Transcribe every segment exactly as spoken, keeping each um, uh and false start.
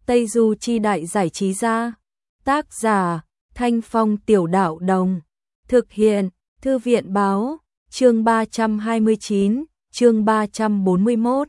Tây Du Chi Đại Giải Trí Gia. Tác giả Thanh Phong Tiểu Đạo Đồng. Thực hiện Thư viện Báo. Chương ba trăm hai mươi chín, chương ba trăm bốn mươi mốt.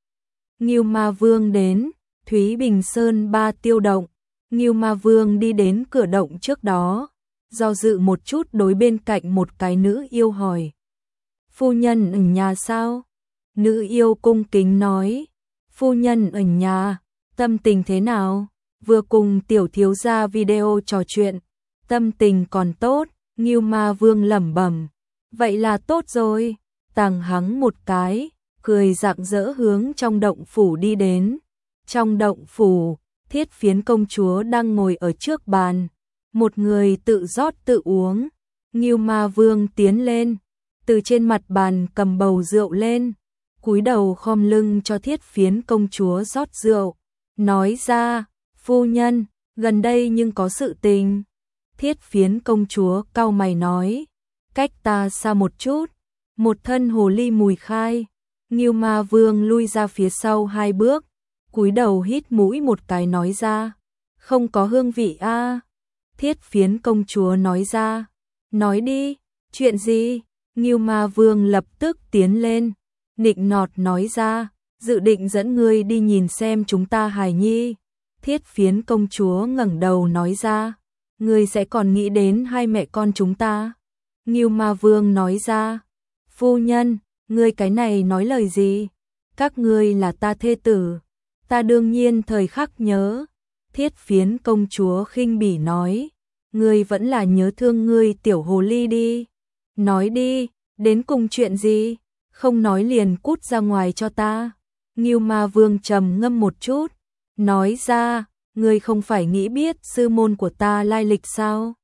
Ngưu Ma Vương đến, Thúy Bình Sơn ba tiêu động. Ngưu Ma Vương đi đến cửa động trước đó, do dự một chút đối bên cạnh một cái nữ yêu hỏi. Phu nhân ở nhà sao? Nữ yêu cung kính nói. Phu nhân ở nhà, tâm tình thế nào? Vừa cùng tiểu thiếu gia video trò chuyện, tâm tình còn tốt. Ngưu Ma Vương lẩm bẩm. Vậy là tốt rồi. Tàng hắng một cái, cười rạng rỡ hướng trong động phủ đi đến. Trong động phủ, Thiết Phiến công chúa đang ngồi ở trước bàn, một người tự rót tự uống. Ngưu Ma Vương tiến lên, từ trên mặt bàn cầm bầu rượu lên, cúi đầu khom lưng cho Thiết Phiến công chúa rót rượu, nói ra, phu nhân, gần đây nhưng có sự tình. Thiết Phiến công chúa cau mày nói, cách ta xa một chút, một thân hồ ly mùi khai. Ngưu Ma Vương lui ra phía sau hai bước, cúi đầu hít mũi một cái nói ra, không có hương vị a. À. Thiết Phiến công chúa nói ra, nói đi, chuyện gì? Ngưu Ma Vương lập tức tiến lên, nịnh nọt nói ra, dự định dẫn ngươi đi nhìn xem chúng ta hài nhi. Thiết Phiến công chúa ngẩng đầu nói ra, ngươi sẽ còn nghĩ đến hai mẹ con chúng ta. Ngưu Ma Vương nói ra, phu nhân, ngươi cái này nói lời gì? Các ngươi là ta thê tử, ta đương nhiên thời khắc nhớ. Thiết Phiến công chúa khinh bỉ nói, ngươi vẫn là nhớ thương ngươi tiểu hồ ly đi. Nói đi, đến cùng chuyện gì? Không nói liền cút ra ngoài cho ta. Ngưu Ma Vương trầm ngâm một chút, nói ra, ngươi không phải nghĩ biết sư môn của ta lai lịch sao?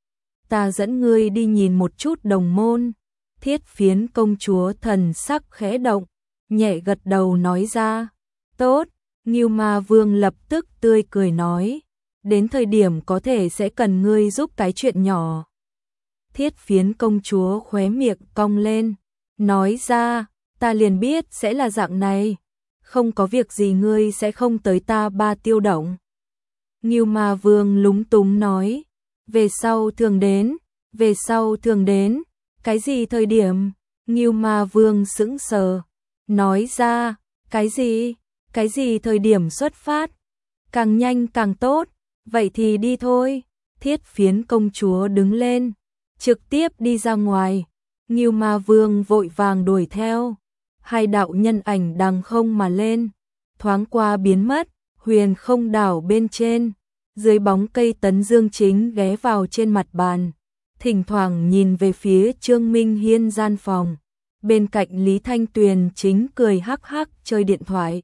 Ta dẫn ngươi đi nhìn một chút đồng môn. Thiết Phiến công chúa thần sắc khẽ động, nhẹ gật đầu nói ra, tốt. Ngưu Ma Vương lập tức tươi cười nói, đến thời điểm có thể sẽ cần ngươi giúp cái chuyện nhỏ. Thiết Phiến công chúa khóe miệng cong lên, nói ra, ta liền biết sẽ là dạng này, không có việc gì ngươi sẽ không tới ta ba tiêu động. Ngưu Ma Vương lúng túng nói, về sau thường đến, về sau thường đến, cái gì thời điểm? Ngưu Ma Vương sững sờ, nói ra, cái gì? Cái gì thời điểm xuất phát? Càng nhanh càng tốt, vậy thì đi thôi. Thiết Phiến công chúa đứng lên, trực tiếp đi ra ngoài. Ngưu Ma Vương vội vàng đuổi theo. Hai đạo nhân ảnh đằng không mà lên, thoáng qua biến mất. Huyền không đảo bên trên, dưới bóng cây Tấn Dương chính ghé vào trên mặt bàn, thỉnh thoảng nhìn về phía Trương Minh Hiên gian phòng. Bên cạnh Lý Thanh Tuyền chính cười hắc hắc chơi điện thoại.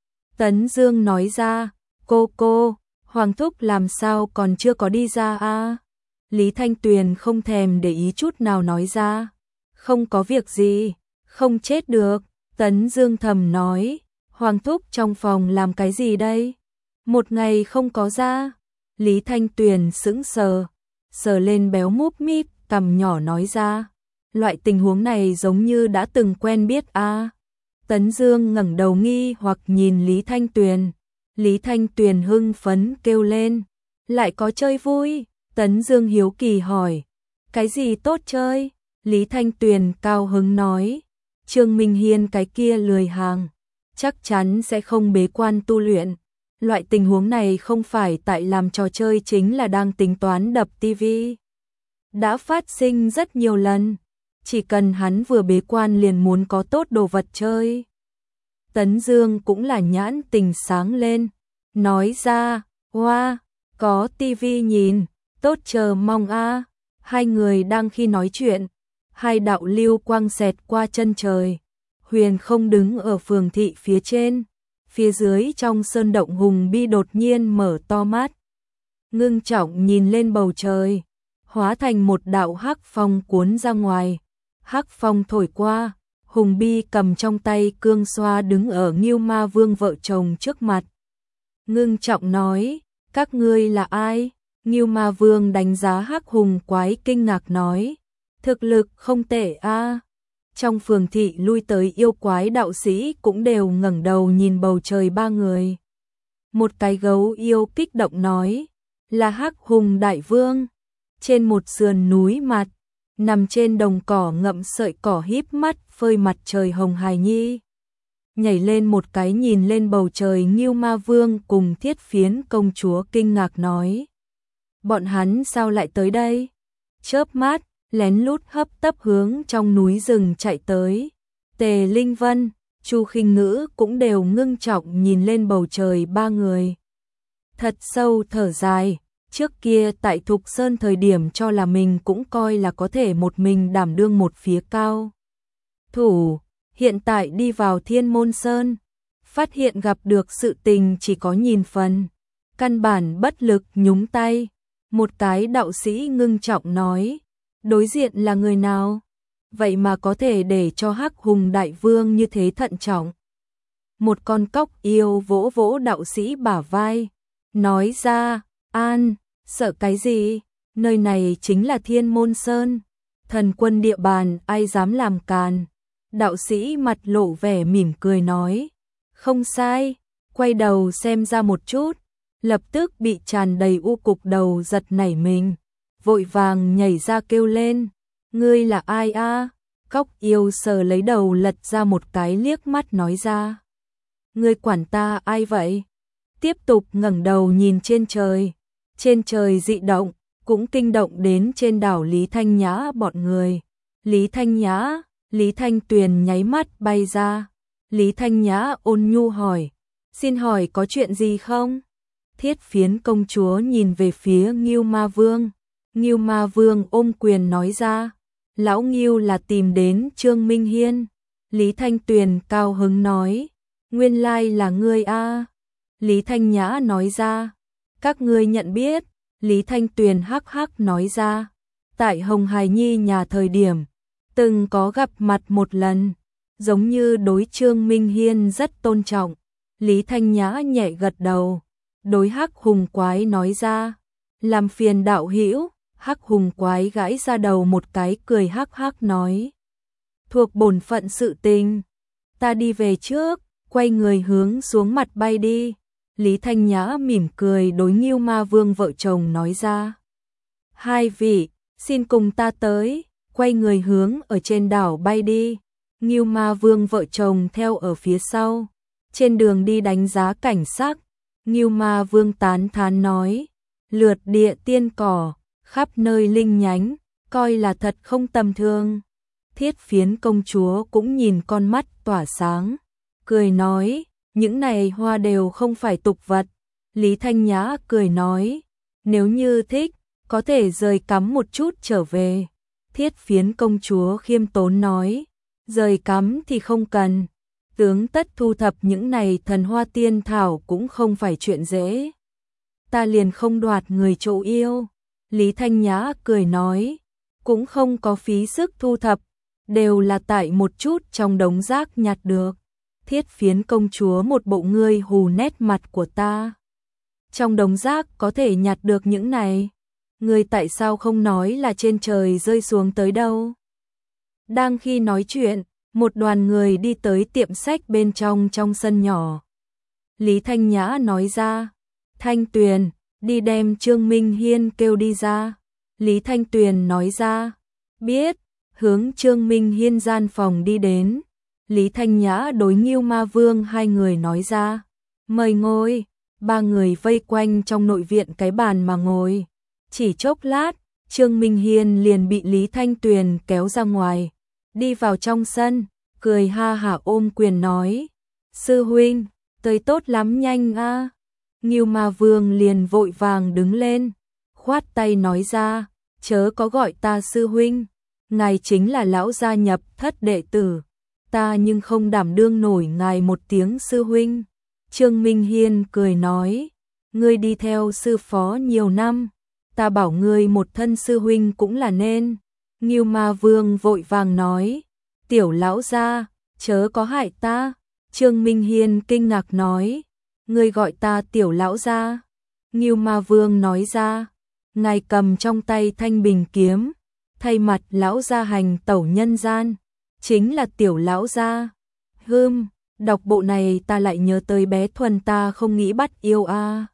Tấn Dương nói ra, cô cô, Hoàng thúc làm sao còn chưa có đi ra a? À? Lý Thanh Tuyền không thèm để ý chút nào nói ra, không có việc gì, không chết được. Tấn Dương thầm nói, Hoàng thúc trong phòng làm cái gì đây? Một ngày không có ra. Lý Thanh Tuyền sững sờ, sờ lên béo múp míp cằm nhỏ nói ra, loại tình huống này giống như đã từng quen biết a. À? Tấn Dương ngẩng đầu nghi hoặc nhìn Lý Thanh Tuyền. Lý Thanh Tuyền hưng phấn kêu lên, lại có chơi vui. Tấn Dương hiếu kỳ hỏi, cái gì tốt chơi? Lý Thanh Tuyền cao hứng nói, Trương Minh Hiên cái kia lười hàng, chắc chắn sẽ không bế quan tu luyện. Loại tình huống này không phải tại làm trò chơi chính là đang tính toán đập tivi. Đã phát sinh rất nhiều lần, chỉ cần hắn vừa bế quan liền muốn có tốt đồ vật chơi. Tấn Dương cũng là nhãn tình sáng lên, nói ra, hoa, có tivi nhìn, tốt chờ mong a. Hai người đang khi nói chuyện, hai đạo lưu quang xẹt qua chân trời. Huyền không đứng ở phường thị phía trên, phía dưới trong sơn động Hùng Bi đột nhiên mở to mắt, ngưng trọng nhìn lên bầu trời, hóa thành một đạo hắc phong cuốn ra ngoài. Hắc phong thổi qua, Hùng Bi cầm trong tay cương xoa đứng ở Ngưu Ma Vương vợ chồng trước mặt. Ngưng trọng nói, các ngươi là ai? Ngưu Ma Vương đánh giá Hắc Hùng quái kinh ngạc nói, thực lực không tệ a. À. Trong phường thị lui tới yêu quái đạo sĩ cũng đều ngẩng đầu nhìn bầu trời ba người. Một cái gấu yêu kích động nói, là Hắc Hùng Đại Vương. Trên một sườn núi mặt, nằm trên đồng cỏ ngậm sợi cỏ híp mắt phơi mặt trời Hồng Hải Nhi. Nhảy lên một cái nhìn lên bầu trời, Ngưu Ma Vương cùng Thiết Phiến công chúa kinh ngạc nói. Bọn hắn sao lại tới đây? Chớp mắt, lén lút hấp tấp hướng trong núi rừng chạy tới. Tề Linh Vân, Chu Khinh Ngữ cũng đều ngưng trọng nhìn lên bầu trời ba người. Thật sâu thở dài, trước kia tại Thục Sơn thời điểm cho là mình cũng coi là có thể một mình đảm đương một phía cao thủ, hiện tại đi vào Thiên Môn Sơn, phát hiện gặp được sự tình chỉ có nhìn phần, căn bản bất lực nhúng tay. Một cái đạo sĩ ngưng trọng nói, đối diện là người nào? Vậy mà có thể để cho Hắc Hùng Đại Vương như thế thận trọng. Một con cóc yêu vỗ vỗ đạo sĩ bả vai, nói ra, an, sợ cái gì? Nơi này chính là Thiên Môn Sơn, thần quân địa bàn, ai dám làm càn. Đạo sĩ mặt lộ vẻ mỉm cười nói, không sai, quay đầu xem ra một chút, lập tức bị tràn đầy u cục đầu giật nảy mình, vội vàng nhảy ra kêu lên, ngươi là ai a? Cóc yêu sờ lấy đầu lật ra một cái liếc mắt nói ra, ngươi quản ta ai vậy? Tiếp tục ngẩng đầu nhìn trên trời, trên trời dị động, cũng kinh động đến trên đảo Lý Thanh Nhã bọn người. Lý Thanh Nhã, Lý Thanh Tuyền nháy mắt bay ra. Lý Thanh Nhã ôn nhu hỏi, xin hỏi có chuyện gì không? Thiết Phiến công chúa nhìn về phía Ngưu Ma Vương. Ngưu Ma Vương ôm quyền nói ra, lão Ngưu là tìm đến Trương Minh Hiên. Lý Thanh Tuyền cao hứng nói, nguyên lai là ngươi a. Lý Thanh Nhã nói ra, các ngươi nhận biết. Lý Thanh Tuyền hắc hắc nói ra, tại Hồng Hải Nhi nhà thời điểm, từng có gặp mặt một lần, giống như đối Trương Minh Hiên rất tôn trọng. Lý Thanh Nhã nhẹ gật đầu, đối Hắc Hùng Quái nói ra, làm phiền đạo hữu. Hắc Hùng Quái gãi ra đầu một cái cười hắc hắc nói, thuộc bổn phận sự tình, ta đi về trước, quay người hướng xuống mặt bay đi. Lý Thanh Nhã mỉm cười đối Ngưu Ma Vương vợ chồng nói ra, hai vị, xin cùng ta tới, quay người hướng ở trên đảo bay đi. Ngưu Ma Vương vợ chồng theo ở phía sau, trên đường đi đánh giá cảnh sắc. Ngưu Ma Vương tán thán nói, lượt địa tiên cỏ, khắp nơi linh nhánh, coi là thật không tầm thường. Thiết Phiến công chúa cũng nhìn con mắt tỏa sáng, cười nói, những này hoa đều không phải tục vật. Lý Thanh Nhã cười nói, nếu như thích, có thể rời cắm một chút trở về. Thiết Phiến công chúa khiêm tốn nói, rời cắm thì không cần, tướng tất thu thập những này thần hoa tiên thảo cũng không phải chuyện dễ. Ta liền không đoạt người chỗ yêu. Lý Thanh Nhã cười nói, cũng không có phí sức thu thập, đều là tại một chút trong đống rác nhặt được. Thiết Phiến công chúa một bộ ngươi hù nét mặt của ta. Trong đống rác có thể nhặt được những này, ngươi tại sao không nói là trên trời rơi xuống tới đâu? Đang khi nói chuyện, một đoàn người đi tới tiệm sách bên trong trong sân nhỏ. Lý Thanh Nhã nói ra, Thanh Tuyền, đi đem Trương Minh Hiên kêu đi ra. Lý Thanh Tuyền nói ra, biết, hướng Trương Minh Hiên gian phòng đi đến. Lý Thanh Nhã đối Ngưu Ma Vương hai người nói ra, mời ngồi. Ba người vây quanh trong nội viện cái bàn mà ngồi. Chỉ chốc lát, Trương Minh Hiên liền bị Lý Thanh Tuyền kéo ra ngoài, đi vào trong sân, cười ha hả ôm quyền nói, sư huynh, tới tốt lắm nhanh a. Ngưu Ma Vương liền vội vàng đứng lên, khoát tay nói ra, chớ có gọi ta sư huynh, ngài chính là lão gia nhập thất đệ tử, ta nhưng không đảm đương nổi ngài một tiếng sư huynh. Trương Minh Hiên cười nói, ngươi đi theo sư phó nhiều năm, ta bảo ngươi một thân sư huynh cũng là nên. Ngưu Ma Vương vội vàng nói, tiểu lão gia, chớ có hại ta. Trương Minh Hiên kinh ngạc nói, ngươi gọi ta tiểu lão gia. Ngưu Ma Vương nói ra, ngài cầm trong tay thanh bình kiếm, thay mặt lão gia hành tẩu nhân gian, chính là tiểu lão gia. Hừm, Đọc bộ này ta lại nhớ tới bé Thuần ta không nghĩ bắt yêu a.